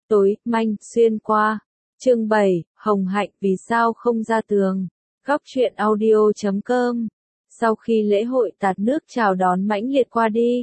tối, manh, xuyên qua. Chương 7, Hồng Hạnh vì sao không ra tường. Góc truyện audio.com. Sau khi lễ hội tạt nước chào đón mãnh liệt qua đi,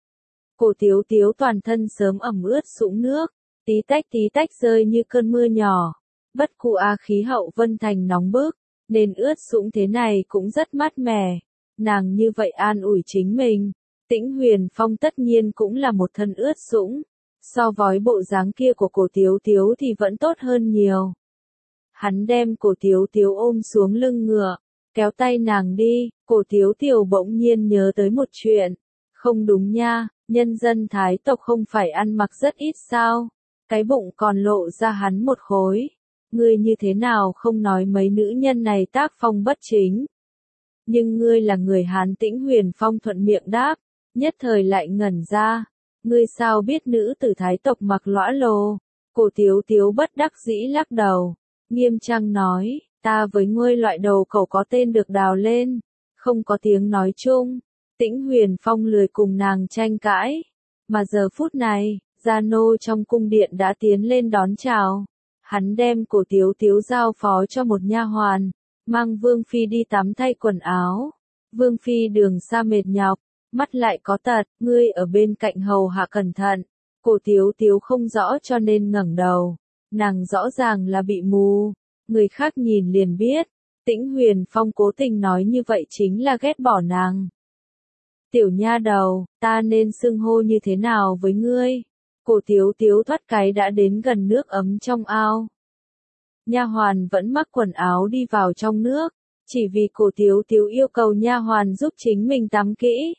Cổ Tiếu Tiếu toàn thân sớm ẩm ướt sũng nước, tí tách rơi như cơn mưa nhỏ. Bất cụ khí hậu Vân Thành nóng bức, nên ướt sũng thế này cũng rất mát mẻ. Nàng như vậy an ủi chính mình. Tĩnh Huyền Phong tất nhiên cũng là một thân ướt sũng. So với bộ dáng kia của Cổ Tiếu Tiếu thì vẫn tốt hơn nhiều. Hắn đem Cổ Tiếu Tiếu ôm xuống lưng ngựa, kéo tay nàng đi. Cổ Tiếu Tiếu bỗng nhiên nhớ tới một chuyện. Không đúng nha, nhân dân Thái tộc không phải ăn mặc rất ít sao? Cái bụng còn lộ ra hắn một khối. Ngươi như thế nào không nói mấy nữ nhân này tác phong bất chính? Nhưng ngươi là người Hán. Tĩnh Huyền Phong thuận miệng đáp, nhất thời lại ngẩn ra. Ngươi sao biết nữ tử Thái tộc mặc lõa lồ? Cổ Tiếu Tiếu bất đắc dĩ lắc đầu, nghiêm trang nói, ta với ngươi loại đầu cẩu có tên được đào lên, không có tiếng nói chung. Tĩnh Huyền Phong lười cùng nàng tranh cãi, mà giờ phút này, gia nô trong cung điện đã tiến lên đón chào. Hắn đem Cổ Tiếu Tiếu giao phó cho một nha hoàn, mang Vương Phi đi tắm thay quần áo. Vương Phi đường xa mệt nhọc, mắt lại có tật, ngươi ở bên cạnh hầu hạ cẩn thận. Cổ Tiếu Tiếu không rõ cho nên ngẩng đầu, nàng rõ ràng là bị mù, người khác nhìn liền biết. Tĩnh Huyền Phong cố tình nói như vậy chính là ghét bỏ nàng. Tiểu nha đầu, ta nên xưng hô như thế nào với ngươi? Cổ Tiếu Tiếu thoát cái đã đến gần nước ấm trong ao. Nha hoàn vẫn mặc quần áo đi vào trong nước, chỉ vì Cổ Tiếu Tiếu yêu cầu nha hoàn giúp chính mình tắm kỹ.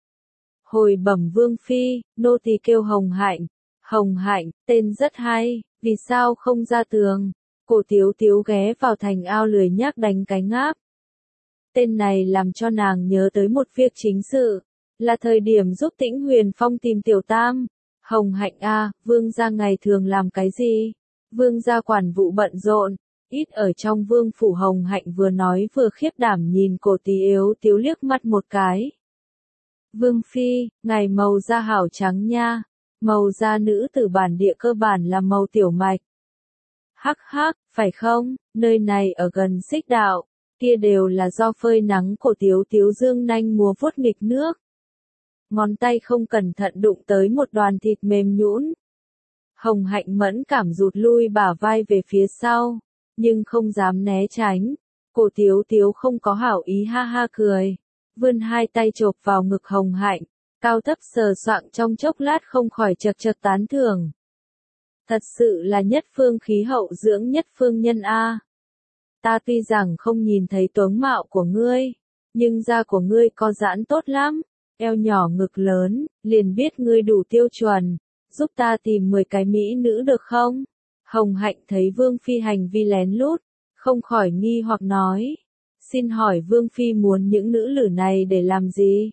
Hồi bẩm Vương Phi, nô tỳ kêu Hồng Hạnh. Hồng Hạnh, tên rất hay, vì sao không ra tường? Cổ Tiếu Tiếu ghé vào thành ao lười nhác đánh cái ngáp. Tên này làm cho nàng nhớ tới một việc chính sự, là thời điểm giúp Tĩnh Huyền Phong tìm Tiểu Tam. Hồng Hạnh a, vương gia ngày thường làm cái gì? Vương gia quản vụ bận rộn, ít ở trong vương phủ. Hồng Hạnh vừa nói vừa khiếp đảm nhìn Cổ Tiếu Tiếu liếc mắt một cái. Vương Phi, ngài màu da hảo trắng nha, màu da nữ tử bản địa cơ bản là màu tiểu mạch. Hắc hắc, phải không, nơi này ở gần Xích Đạo, kia đều là do phơi nắng. Cổ Tiếu Tiếu dương nanh múa vuốt nghịch nước. Ngón tay không cẩn thận đụng tới một đoàn thịt mềm nhũn. Hồng Hạnh mẫn cảm rụt lui bả vai về phía sau, nhưng không dám né tránh. Cổ Tiếu Tiếu không có hảo ý ha ha cười, vươn hai tay chộp vào ngực Hồng Hạnh, cao thấp sờ soạng trong chốc lát không khỏi chật chật tán thưởng. Thật sự là nhất phương khí hậu dưỡng nhất phương nhân a. Ta tuy rằng không nhìn thấy tướng mạo của ngươi, nhưng da của ngươi có giãn tốt lắm, eo nhỏ ngực lớn, liền biết ngươi đủ tiêu chuẩn, giúp ta tìm 10 cái mỹ nữ được không? Hồng Hạnh thấy Vương Phi hành vi lén lút, không khỏi nghi hoặc nói, xin hỏi Vương Phi muốn những nữ lử này để làm gì?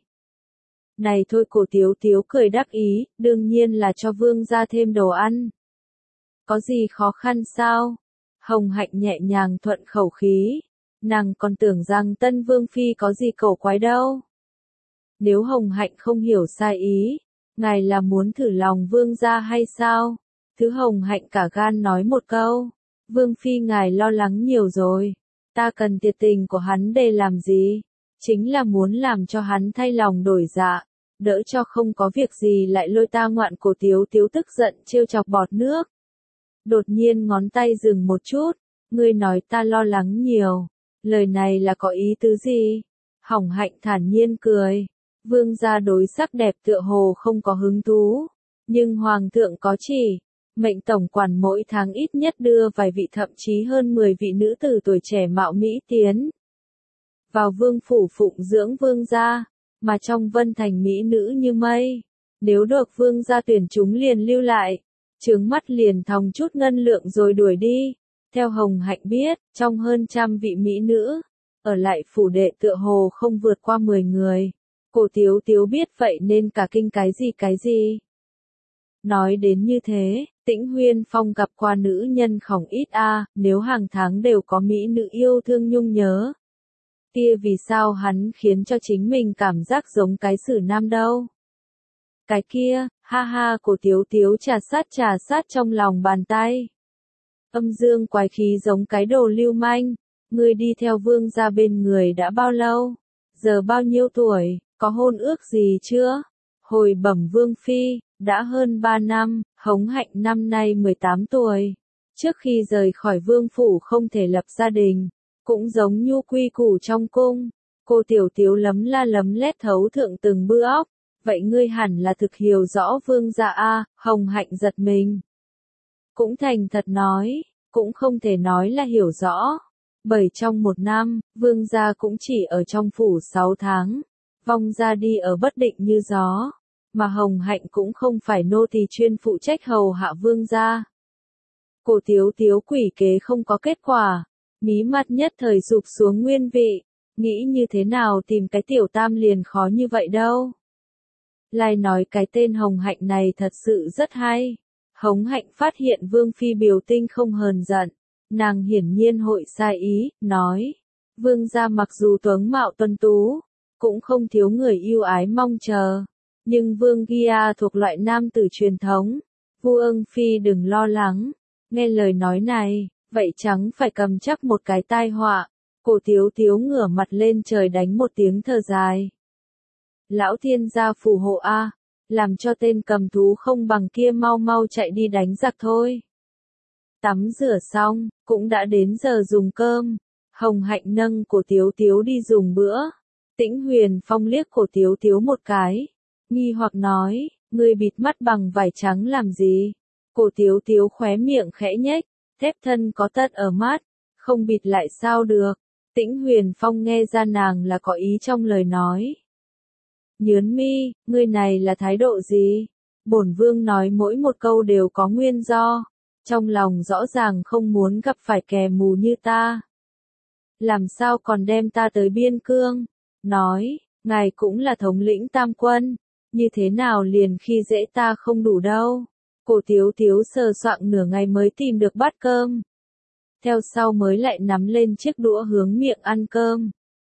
Này thôi. Cổ Tiếu Tiếu cười đắc ý, đương nhiên là cho Vương gia thêm đồ ăn. Có gì khó khăn sao? Hồng Hạnh nhẹ nhàng thuận khẩu khí, nàng còn tưởng rằng Tân Vương Phi có gì cổ quái đâu. Nếu Hồng Hạnh không hiểu sai ý, ngài là muốn thử lòng Vương gia hay sao? Thứ Hồng Hạnh cả gan nói một câu, Vương Phi ngài lo lắng nhiều rồi, ta cần thiệt tình của hắn để làm gì? Chính là muốn làm cho hắn thay lòng đổi dạ, đỡ cho không có việc gì lại lôi ta ngoạn. Cổ Tiếu Tiếu tức giận trêu chọc bọt nước. Đột nhiên ngón tay dừng một chút, ngươi nói ta lo lắng nhiều, lời này là có ý tứ gì? Hồng Hạnh thản nhiên cười, vương gia đối sắc đẹp tựa hồ không có hứng thú, nhưng hoàng thượng có chỉ, mệnh tổng quản mỗi tháng ít nhất đưa vài vị thậm chí hơn 10 vị nữ tử tuổi trẻ mạo mỹ tiến vào vương phủ phụng dưỡng vương gia, mà trong Vân Thành mỹ nữ như mây, nếu được vương gia tuyển chúng liền lưu lại, trướng mắt liền thòng chút ngân lượng rồi đuổi đi. Theo Hồng Hạnh biết, trong hơn 100 vị mỹ nữ, ở lại phủ đệ tựa hồ không vượt qua 10 người. Cổ Tiếu Tiếu biết vậy nên cả kinh cái gì. Nói đến như thế, Tĩnh Huyền Phong gặp qua nữ nhân không ít a, nếu hàng tháng đều có mỹ nữ yêu thương nhung nhớ, kia vì sao hắn khiến cho chính mình cảm giác giống cái xử nam đâu? Cái kia, ha ha, Cổ Tiếu Tiếu trà sát trong lòng bàn tay. Âm dương quái khí giống cái đồ lưu manh. Ngươi đi theo vương gia bên người đã bao lâu? Giờ bao nhiêu tuổi? Có hôn ước gì chưa? Hồi bẩm vương phi, đã hơn 3 năm, Hống Hạnh năm nay 18 tuổi. Trước khi rời khỏi vương phủ không thể lập gia đình, cũng giống nhu quy củ trong cung. Cô Tiểu Tiếu lấm la lấm lét thấu thượng từng bữa óc. Vậy ngươi hẳn là thực hiểu rõ vương gia a. Hồng Hạnh giật mình. Cũng thành thật nói, cũng không thể nói là hiểu rõ. Bởi trong 1 năm, vương gia cũng chỉ ở trong phủ 6 tháng. Vong ra đi ở bất định như gió. Mà Hồng Hạnh cũng không phải nô tỳ chuyên phụ trách hầu hạ vương gia. Cổ Tiếu Tiếu quỷ kế không có kết quả. Mí mắt nhất thời rụp xuống nguyên vị. Nghĩ như thế nào tìm cái tiểu tam liền khó như vậy đâu. Lai nói cái tên Hồng Hạnh này thật sự rất hay. Hồng Hạnh phát hiện Vương Phi biểu tinh không hờn giận. Nàng hiển nhiên hội sai ý, nói. Vương gia mặc dù tướng mạo tuấn tú, cũng không thiếu người yêu ái mong chờ. Nhưng Vương Gia thuộc loại nam tử truyền thống. Vương Phi đừng lo lắng. Nghe lời nói này, vậy chẳng phải cầm chắc một cái tai họa. Cổ Tiếu Tiếu ngửa mặt lên trời đánh một tiếng thở dài. Lão thiên gia phù hộ a, làm cho tên cầm thú không bằng kia mau mau chạy đi đánh giặc thôi. Tắm rửa xong, cũng đã đến giờ dùng cơm. Hồng Hạnh nâng Cổ Tiếu Tiếu đi dùng bữa. Tĩnh Huyền Phong liếc Cổ Tiếu Tiếu một cái, nghi hoặc nói, ngươi bịt mắt bằng vải trắng làm gì? Cổ Tiếu Tiếu khóe miệng khẽ nhếch, thép thân có tất ở mắt, không bịt lại sao được. Tĩnh Huyền Phong nghe ra nàng là có ý trong lời nói. Nhớn mi, ngươi này là thái độ gì? Bổn vương nói mỗi một câu đều có nguyên do, trong lòng rõ ràng không muốn gặp phải kẻ mù như ta. Làm sao còn đem ta tới biên cương? Nói, ngài cũng là thống lĩnh tam quân, như thế nào liền khi dễ ta không đủ đâu. Cổ Tiếu Tiếu sờ soạng nửa ngày mới tìm được bát cơm. Theo sau mới lại nắm lên chiếc đũa hướng miệng ăn cơm.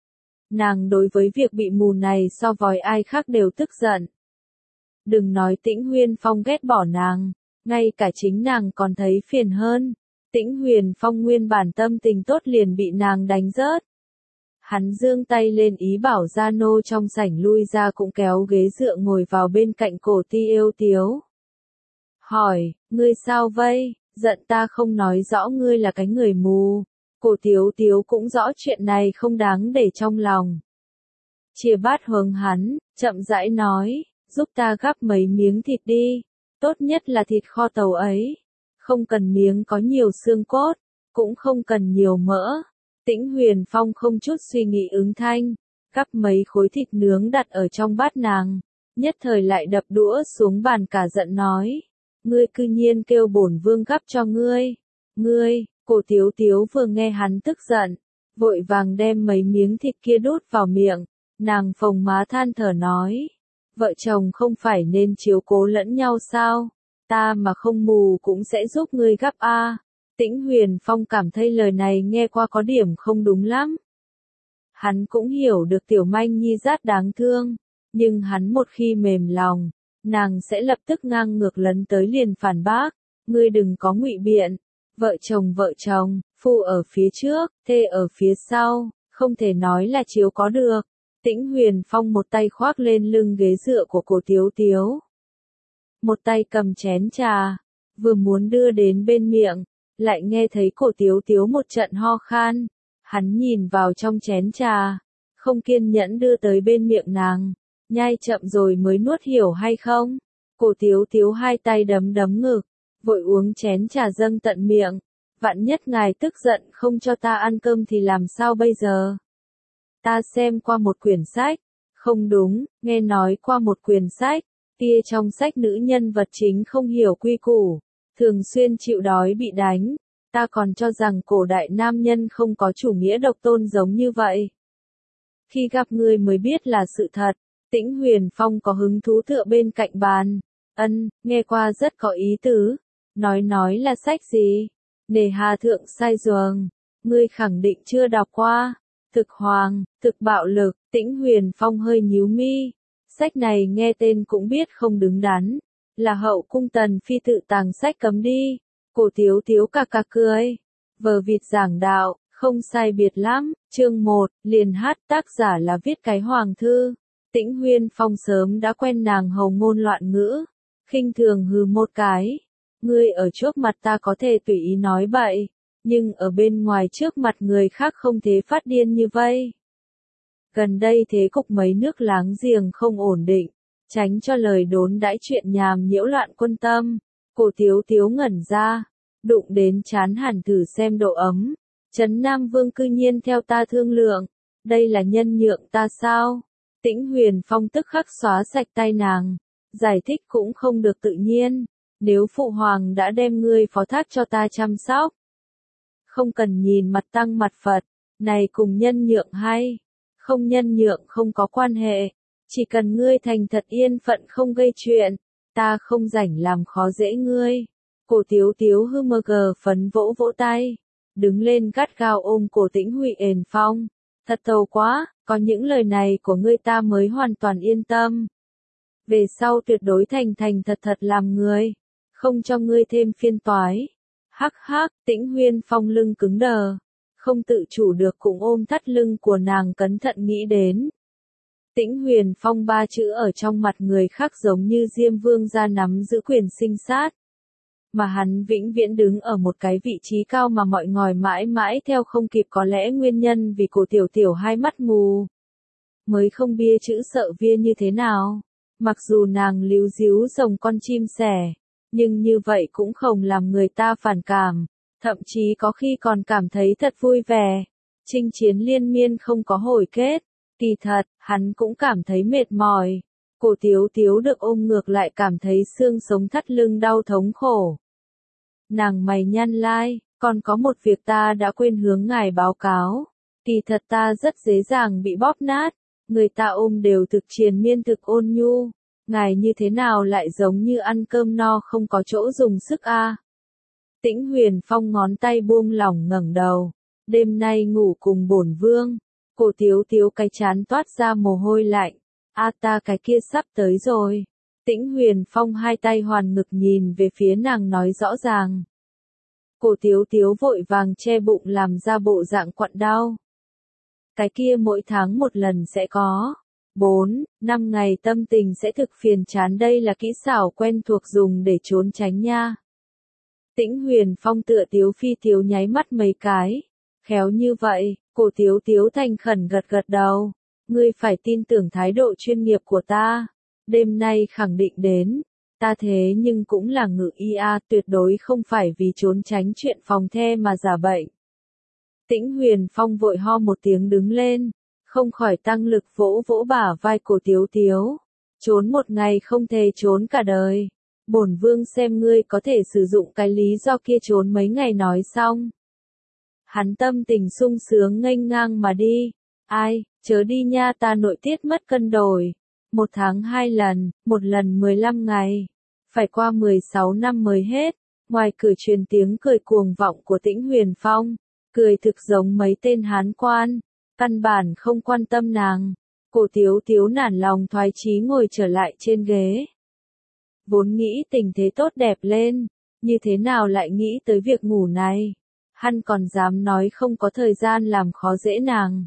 Nàng đối với việc bị mù này so với ai khác đều tức giận. Đừng nói Tĩnh Huyền Phong ghét bỏ nàng, ngay cả chính nàng còn thấy phiền hơn. Tĩnh Huyền Phong nguyên bản tâm tình tốt liền bị nàng đánh rớt. Hắn giương tay lên ý bảo gia nô trong sảnh lui ra, cũng kéo ghế dựa ngồi vào bên cạnh Cổ Tiếu Tiếu. Hỏi, ngươi sao vây, giận ta không nói rõ ngươi là cái người mù. Cổ Tiếu Tiếu cũng rõ chuyện này không đáng để trong lòng. Chia bát hướng hắn, chậm rãi nói, giúp ta gắp mấy miếng thịt đi, tốt nhất là thịt kho tàu ấy. Không cần miếng có nhiều xương cốt, cũng không cần nhiều mỡ. Tĩnh Huyền Phong không chút suy nghĩ ứng thanh, gắp mấy khối thịt nướng đặt ở trong bát nàng, nhất thời lại đập đũa xuống bàn cả giận nói, ngươi cư nhiên kêu bổn vương gắp cho ngươi. Ngươi, Cổ Tiếu Tiếu vừa nghe hắn tức giận, vội vàng đem mấy miếng thịt kia đút vào miệng, nàng phồng má than thở nói, vợ chồng không phải nên chiếu cố lẫn nhau sao, ta mà không mù cũng sẽ giúp ngươi gắp a. Tĩnh Huyền Phong cảm thấy lời này nghe qua có điểm không đúng lắm. Hắn cũng hiểu được Tiểu Manh Nhi rất đáng thương, nhưng hắn một khi mềm lòng, nàng sẽ lập tức ngang ngược lấn tới liền phản bác, ngươi đừng có ngụy biện, vợ chồng, phu ở phía trước, thê ở phía sau, không thể nói là chiếu có được. Tĩnh Huyền Phong một tay khoác lên lưng ghế dựa của Cổ Tiếu Tiếu, một tay cầm chén trà, vừa muốn đưa đến bên miệng, lại nghe thấy Cổ Tiếu Tiếu một trận ho khan. Hắn nhìn vào trong chén trà, không kiên nhẫn đưa tới bên miệng nàng, nhai chậm rồi mới nuốt, hiểu hay không? Cổ Tiếu Tiếu hai tay đấm đấm ngực, vội uống chén trà dâng tận miệng. Vạn nhất ngài tức giận không cho ta ăn cơm thì làm sao bây giờ? Ta xem qua một quyển sách. Không đúng, nghe nói qua một quyển sách. Kia trong sách nữ nhân vật chính không hiểu quy củ, thường xuyên chịu đói bị đánh. Ta còn cho rằng cổ đại nam nhân không có chủ nghĩa độc tôn giống như vậy. Khi gặp ngươi mới biết là sự thật. Tĩnh Huyền Phong có hứng thú tựa bên cạnh bàn. Nghe qua rất có ý tứ. Nói là sách gì? Nề hà thượng sai ruồng. Ngươi khẳng định chưa đọc qua. Thực hoàng, thực bạo lực. Tĩnh Huyền Phong hơi nhíu mi. Sách này nghe tên cũng biết không đứng đắn, là hậu cung tần phi tự tàng sách cấm đi. Cổ Tiếu Tiếu cà cà cười. Vở vịt giảng đạo, không sai biệt lắm. Chương 1, liền hát, tác giả là viết cái hoàng thư. Tĩnh Huyên Phong sớm đã quen nàng hầu ngôn loạn ngữ, khinh thường hừ một cái. Ngươi ở trước mặt ta có thể tùy ý nói bậy, nhưng ở bên ngoài trước mặt người khác không thể phát điên như vây. Gần đây thế cục mấy nước láng giềng không ổn định, tránh cho lời đồn đãi chuyện nhảm nhiễu loạn quân tâm. Cổ Tiếu Tiếu ngẩn ra, đụng đến chán hẳn thử xem độ ấm. Trấn Nam Vương cư nhiên theo ta thương lượng, đây là nhân nhượng ta sao? Tĩnh Huyền Phong tức khắc xóa sạch tay nàng, giải thích cũng không được tự nhiên, nếu phụ hoàng đã đem ngươi phó thác cho ta chăm sóc. Không cần nhìn mặt tăng mặt Phật, này cùng nhân nhượng hay, không nhân nhượng không có quan hệ, chỉ cần ngươi thành thật yên phận không gây chuyện, ta không rảnh làm khó dễ ngươi. Cổ Tiếu Tiếu hư mơ gờ phấn vỗ vỗ tay, đứng lên gắt gao ôm cổ Tĩnh Huyền Phong. Thật tầu quá, có những lời này của ngươi ta mới hoàn toàn yên tâm. Về sau tuyệt đối thành thành thật thật làm người, không cho ngươi thêm phiền toái. Hắc hắc, Tĩnh Huyên Phong lưng cứng đờ, không tự chủ được cũng ôm thắt lưng của nàng cẩn thận nghĩ đến. Tĩnh Huyền Phong ba chữ ở trong mặt người khác giống như Diêm Vương gia nắm giữ quyền sinh sát. Mà hắn vĩnh viễn đứng ở một cái vị trí cao mà mọi ngòi mãi mãi theo không kịp, có lẽ nguyên nhân vì cổ Tiểu Tiểu hai mắt mù. Mới không bia chữ sợ vía như thế nào. Mặc dù nàng líu díu rồng con chim sẻ, nhưng như vậy cũng không làm người ta phản cảm, thậm chí có khi còn cảm thấy thật vui vẻ. Chinh chiến liên miên không có hồi kết, kỳ thật, hắn cũng cảm thấy mệt mỏi. Cổ Tiếu Tiếu được ôm ngược lại cảm thấy xương sống thắt lưng đau thống khổ. Nàng mày nhăn lai, còn có một việc ta đã quên hướng ngài báo cáo. Kỳ thật ta rất dễ dàng bị bóp nát, người ta ôm đều thực triền miên thực ôn nhu. Ngài như thế nào lại giống như ăn cơm no không có chỗ dùng sức a? Tĩnh Huyền Phong ngón tay buông lỏng ngẩng đầu. Đêm nay ngủ cùng bổn vương. Cổ Tiếu Tiếu cái chán toát ra mồ hôi lạnh. A ta cái kia sắp tới rồi. Tĩnh Huyền Phong hai tay hoàn ngực nhìn về phía nàng nói rõ ràng. Cổ Tiếu Tiếu vội vàng che bụng làm ra bộ dạng quặn đau. Cái kia mỗi tháng một lần sẽ có 4-5 ngày tâm tình sẽ thực phiền chán, đây là kỹ xảo quen thuộc dùng để trốn tránh nha. Tĩnh Huyền Phong tựa Tiếu Phi Tiếu nháy mắt mấy cái. Khéo như vậy, Cổ Tiếu Tiếu thành khẩn gật gật đầu. Ngươi phải tin tưởng thái độ chuyên nghiệp của ta. Đêm nay khẳng định đến. Ta thế nhưng cũng là ngự y a, tuyệt đối không phải vì trốn tránh chuyện phòng the mà giả bệnh. Tĩnh Huyền Phong vội ho một tiếng đứng lên, không khỏi tăng lực vỗ vỗ bả vai Cổ Tiếu Tiếu. Trốn một ngày không thể trốn cả đời. Bổn vương xem ngươi có thể sử dụng cái lý do kia trốn mấy ngày nói xong. Hắn tâm tình sung sướng nghênh ngang mà đi. Ai, chớ đi nha, ta nội tiết mất cân đổi. 1 tháng 2 lần, 1 lần 15 ngày. Phải qua 16 năm mới hết. Ngoài cửa truyền tiếng cười cuồng vọng của Tĩnh Huyền Phong. Cười thực giống mấy tên hán quan. Căn bản không quan tâm nàng. Cổ Tiếu Tiếu nản lòng thoái chí ngồi trở lại trên ghế. Vốn nghĩ tình thế tốt đẹp lên. Như thế nào lại nghĩ tới việc ngủ này. Hắn còn dám nói không có thời gian làm khó dễ nàng.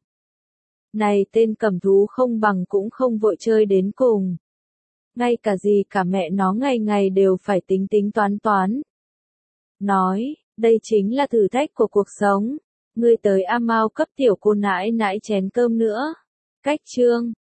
Này tên cầm thú không bằng cũng không vội chơi đến cùng. Ngay cả gì cả mẹ nó ngày ngày đều phải tính tính toán toán. Nói, đây chính là thử thách của cuộc sống. Ngươi tới A Mao cấp tiểu cô nãi nãi chén cơm nữa. Cách chương